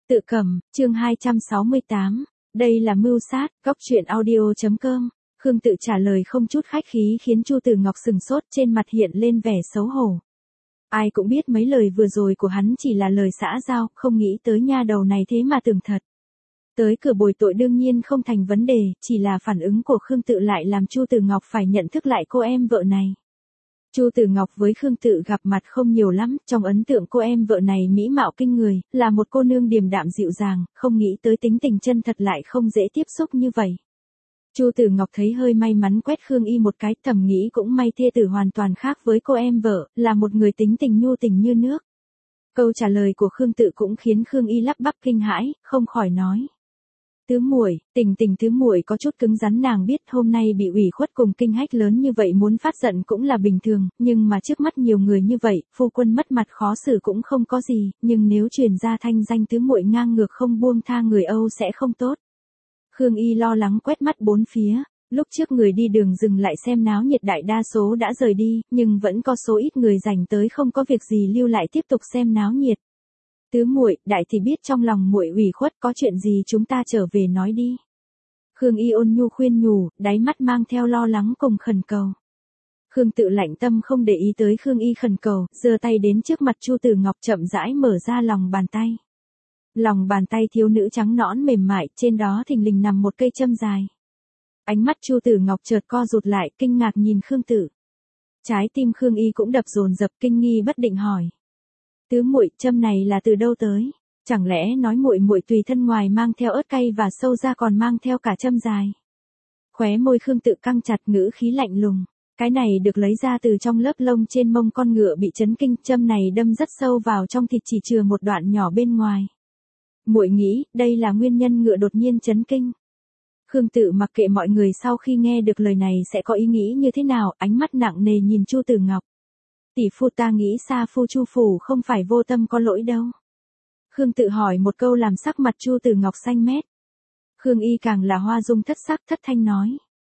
Tự cầm, chương 268. Đây là mưu sát, góc truyện audio.com. Khương Tự trả lời không chút khách khí khiến Chu Tử Ngọc sừng sốt, trên mặt hiện lên vẻ xấu hổ. Ai cũng biết mấy lời vừa rồi của hắn chỉ là lời xã giao, không nghĩ tới nha đầu này thế mà tưởng thật. Tới cửa bồi tội đương nhiên không thành vấn đề, chỉ là phản ứng của Khương Tự lại làm Chu Tử Ngọc phải nhận thức lại cô em vợ này. Chu Tử Ngọc với Khương Tự gặp mặt không nhiều lắm, trong ấn tượng cô em vợ này mỹ mạo kinh người, là một cô nương điềm đạm dịu dàng, không nghĩ tới tính tình chân thật lại không dễ tiếp xúc như vậy. Chu Tử Ngọc thấy hơi may mắn quét Khương Y một cái, thầm nghĩ cũng may thê tử hoàn toàn khác với cô em vợ, là một người tính tình nhu tình như nước. Câu trả lời của Khương Tự cũng khiến Khương Y lắp bắp kinh hãi, không khỏi nói: Tứ muội, tình tứ muội có chút cứng rắn, nàng biết hôm nay bị ủy khuất cùng kinh hách lớn như vậy muốn phát giận cũng là bình thường, nhưng mà trước mắt nhiều người như vậy, phu quân mất mặt khó xử cũng không có gì, nhưng nếu truyền ra thanh danh tứ muội ngang ngược không buông tha người Âu sẽ không tốt. Khương Y lo lắng quét mắt bốn phía, lúc trước người đi đường dừng lại xem náo nhiệt đại đa số đã rời đi, nhưng vẫn có số ít người rảnh tới không có việc gì lưu lại tiếp tục xem náo nhiệt. Tứ muội, đại thì biết trong lòng muội ủy khuất, có chuyện gì chúng ta trở về nói đi. Khương Y ôn nhu khuyên nhủ, đáy mắt mang theo lo lắng cùng khẩn cầu. Khương Tự lạnh tâm không để ý tới Khương Y khẩn cầu, giơ tay đến trước mặt Chu Tử Ngọc chậm rãi mở ra lòng bàn tay. Lòng bàn tay thiếu nữ trắng nõn mềm mại, trên đó thình lình nằm một cây châm dài. Ánh mắt Chu Tử Ngọc chợt co rụt lại, kinh ngạc nhìn Khương Tự. Trái tim Khương Y cũng đập dồn dập, kinh nghi bất định hỏi: Tứ muội, châm này là từ đâu tới? Chẳng lẽ nói muội tùy thân ngoài mang theo ớt cay và sâu ra còn mang theo cả châm dài? Khóe môi Khương Tự căng chặt, ngữ khí lạnh lùng. Cái này được lấy ra từ trong lớp lông trên mông con ngựa bị chấn kinh, châm này đâm rất sâu vào trong thịt chỉ chừa một đoạn nhỏ bên ngoài. Muội nghĩ, đây là nguyên nhân ngựa đột nhiên chấn kinh. Khương Tự mặc kệ mọi người sau khi nghe được lời này sẽ có ý nghĩ như thế nào, ánh mắt nặng nề nhìn Chu Tử Ngọc. Tỷ phu, ta nghĩ Sa phu Chu phủ không phải vô tâm có lỗi đâu. Khương Tự hỏi một câu làm sắc mặt Chu Tử Ngọc xanh mét. Khương Y càng là hoa dung thất sắc, thất thanh nói: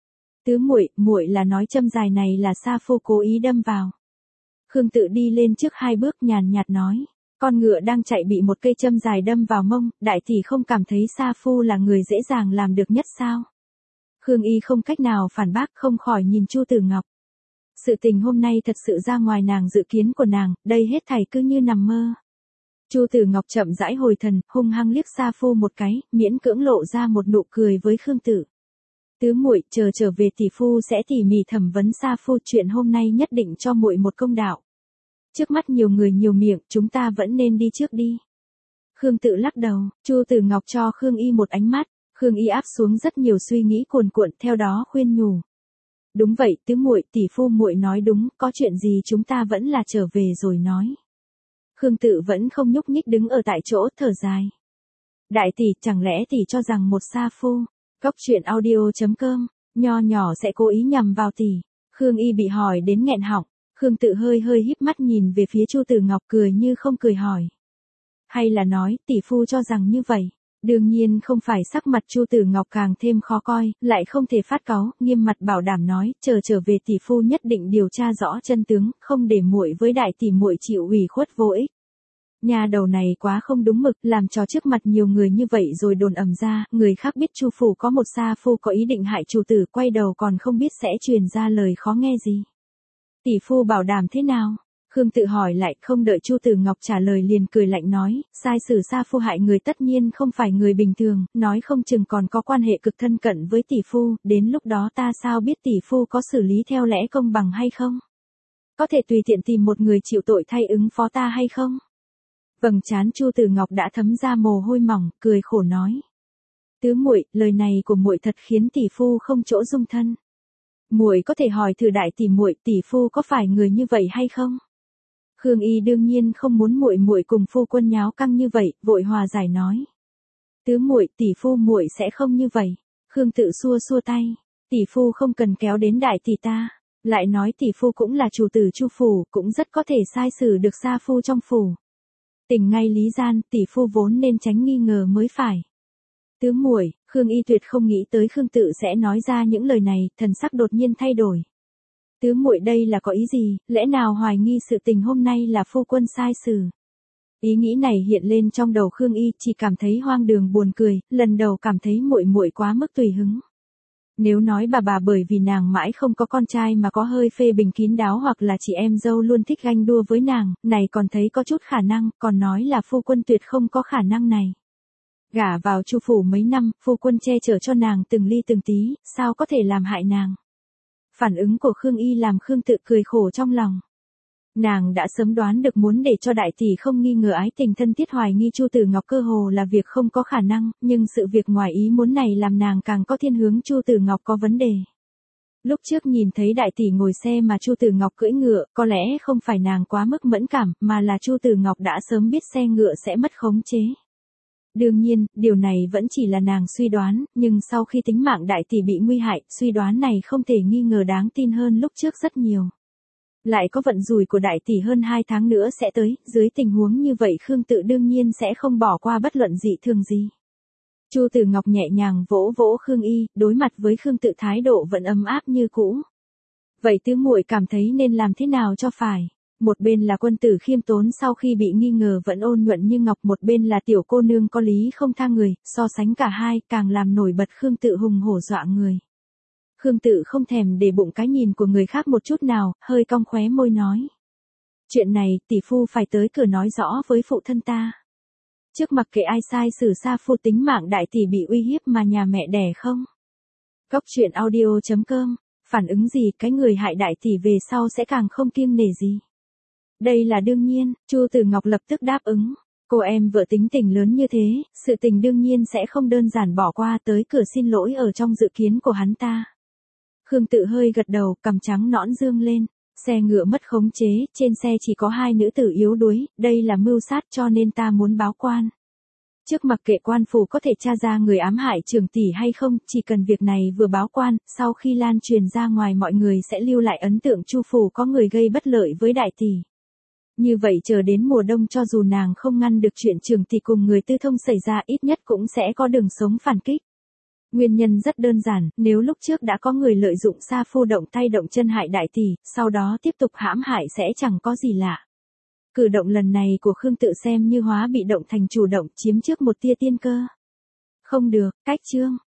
Tứ muội, muội là nói châm dài này là Sa phu cố ý đâm vào. Khương Tự đi lên trước hai bước nhàn nhạt nói: Con ngựa đang chạy bị một cây châm dài đâm vào mông, đại tỷ không cảm thấy Sa phu là người dễ dàng làm được nhất sao? Khương Y không cách nào phản bác, không khỏi nhìn Chu Tử Ngọc. Sự tình hôm nay thật sự ra ngoài nàng dự kiến của nàng, đây hết thảy cứ như nằm mơ. Chu Tử Ngọc chậm rãi hồi thần, hung hăng liếc Sa phu một cái, miễn cưỡng lộ ra một nụ cười với Khương Tự. Tứ muội, trở về tỷ phu sẽ tỉ mỉ thẩm vấn Sa phu, chuyện hôm nay nhất định cho muội một công đạo. Trước mắt nhiều người nhiều miệng, chúng ta vẫn nên đi trước đi. Khương Tự lắc đầu, Chu Tử Ngọc cho Khương Y một ánh mắt, Khương Y áp xuống rất nhiều suy nghĩ cuồn cuộn, theo đó khuyên nhủ. Đúng vậy, tứ muội, tỷ phu muội nói đúng, có chuyện gì chúng ta vẫn là trở về rồi nói. Khương Tự vẫn không nhúc nhích đứng ở tại chỗ, thở dài. Đại tỷ, chẳng lẽ tỷ cho rằng một Sa phu, góc truyện audio.com, nho nhỏ sẽ cố ý nhằm vào tỷ? Khương Y bị hỏi đến nghẹn họng, Khương Tự hơi híp mắt nhìn về phía Chu Tử Ngọc, cười như không cười hỏi. Hay là nói, tỷ phu cho rằng như vậy? Đương nhiên không phải, sắc mặt Chu Tử Ngọc càng thêm khó coi, lại không thể phát cáu, nghiêm mặt bảo đảm nói, trở về tỷ phu nhất định điều tra rõ chân tướng, không để muội với đại tỷ muội chịu ủy khuất vô ích. Nhà đầu này quá không đúng mực, làm cho trước mặt nhiều người như vậy rồi đồn ầm ra, người khác biết Chu phủ có một Sa phu có ý định hại chủ tử, quay đầu còn không biết sẽ truyền ra lời khó nghe gì. Tỷ phu bảo đảm thế nào? Khương Tự hỏi lại, không đợi Chu Tử Ngọc trả lời liền cười lạnh nói, sai sử Sa phu hại người tất nhiên không phải người bình thường, nói không chừng còn có quan hệ cực thân cận với tỷ phu, đến lúc đó ta sao biết tỷ phu có xử lý theo lẽ công bằng hay không? Có thể tùy tiện tìm một người chịu tội thay ứng phó ta hay không? Vầng trán Chu Tử Ngọc đã thấm ra mồ hôi mỏng, cười khổ nói. Tứ muội, lời này của muội thật khiến tỷ phu không chỗ dung thân. Muội có thể hỏi thử đại tỷ muội, tỷ phu có phải người như vậy hay không? Khương Y đương nhiên không muốn muội cùng phu quân nháo căng như vậy, vội hòa giải nói. Tứ muội, tỷ phu muội sẽ không như vậy. Khương Tự xua tay, tỷ phu không cần kéo đến đại tỷ ta. Lại nói tỷ phu cũng là chủ tử Chu phủ, cũng rất có thể sai xử được Sa phu trong phủ. Tình ngay lý gian, tỷ phu vốn nên tránh nghi ngờ mới phải. Tứ muội, Khương Y tuyệt không nghĩ tới Khương Tự sẽ nói ra những lời này, thần sắc đột nhiên thay đổi. Tứ muội đây là có ý gì, lẽ nào hoài nghi sự tình hôm nay là phu quân sai xử? Ý nghĩ này hiện lên trong đầu Khương Y, chỉ cảm thấy hoang đường buồn cười, lần đầu cảm thấy muội muội quá mức tùy hứng. Nếu nói bà bởi vì nàng mãi không có con trai mà có hơi phê bình kín đáo hoặc là chị em dâu luôn thích ganh đua với nàng, này còn thấy có chút khả năng, còn nói là phu quân tuyệt không có khả năng này. Gả vào Chu phủ mấy năm, phu quân che chở cho nàng từng ly từng tí, sao có thể làm hại nàng. Phản ứng của Khương Y làm Khương Tự cười khổ trong lòng. Nàng đã sớm đoán được muốn để cho đại tỷ không nghi ngờ ái tình thân thiết hoài nghi Chu Tử Ngọc cơ hồ là việc không có khả năng, nhưng sự việc ngoài ý muốn này làm nàng càng có thiên hướng Chu Tử Ngọc có vấn đề. Lúc trước nhìn thấy đại tỷ ngồi xe mà Chu Tử Ngọc cưỡi ngựa, có lẽ không phải nàng quá mức mẫn cảm, mà là Chu Tử Ngọc đã sớm biết xe ngựa sẽ mất khống chế. Đương nhiên, điều này vẫn chỉ là nàng suy đoán, nhưng sau khi tính mạng đại tỷ bị nguy hại, suy đoán này không thể nghi ngờ đáng tin hơn lúc trước rất nhiều. Lại có vận rủi của đại tỷ hơn 2 tháng nữa sẽ tới, dưới tình huống như vậy Khương Tự đương nhiên sẽ không bỏ qua bất luận dị thường gì. Chu Tử Ngọc nhẹ nhàng vỗ vỗ Khương Y, đối mặt với Khương Tự thái độ vẫn ấm áp như cũ. Vậy tứ muội cảm thấy nên làm thế nào cho phải? Một bên là quân tử khiêm tốn sau khi bị nghi ngờ vẫn ôn nhuận như ngọc, một bên là tiểu cô nương có lý không tha người, so sánh cả hai càng làm nổi bật Khương Tự hùng hổ dọa người. Khương Tự không thèm để bụng cái nhìn của người khác một chút nào, hơi cong khóe môi nói. Chuyện này, tỷ phu phải tới cửa nói rõ với phụ thân ta. Trước mặc kệ ai sai xử Sa Phu tính mạng đại tỷ bị uy hiếp mà nhà mẹ đẻ không. Góc truyện audio.com, phản ứng gì cái người hại đại tỷ về sau sẽ càng không kiêng nể gì. Đây là đương nhiên, Chu Tử Ngọc lập tức đáp ứng. Cô em vợ tính tình lớn như thế, sự tình đương nhiên sẽ không đơn giản bỏ qua, tới cửa xin lỗi ở trong dự kiến của hắn ta. Khương Tự hơi gật đầu, cằm trắng nõn dương lên. Xe ngựa mất khống chế, trên xe chỉ có 2 nữ tử yếu đuối, đây là mưu sát cho nên ta muốn báo quan. Trước mặc kệ quan phủ có thể tra ra người ám hại trưởng tỷ hay không, chỉ cần việc này vừa báo quan, sau khi lan truyền ra ngoài mọi người sẽ lưu lại ấn tượng Chu phủ có người gây bất lợi với đại tỷ. Như vậy chờ đến mùa đông cho dù nàng không ngăn được chuyện trưởng tỷ cùng người tư thông xảy ra, ít nhất cũng sẽ có đường sống phản kích. Nguyên nhân rất đơn giản, nếu lúc trước đã có người lợi dụng Sa Phu động tay động chân hại đại tỷ, sau đó tiếp tục hãm hại sẽ chẳng có gì lạ. Cử động lần này của Khương Tự xem như hóa bị động thành chủ động, chiếm trước một tia tiên cơ. Không được, cách chương.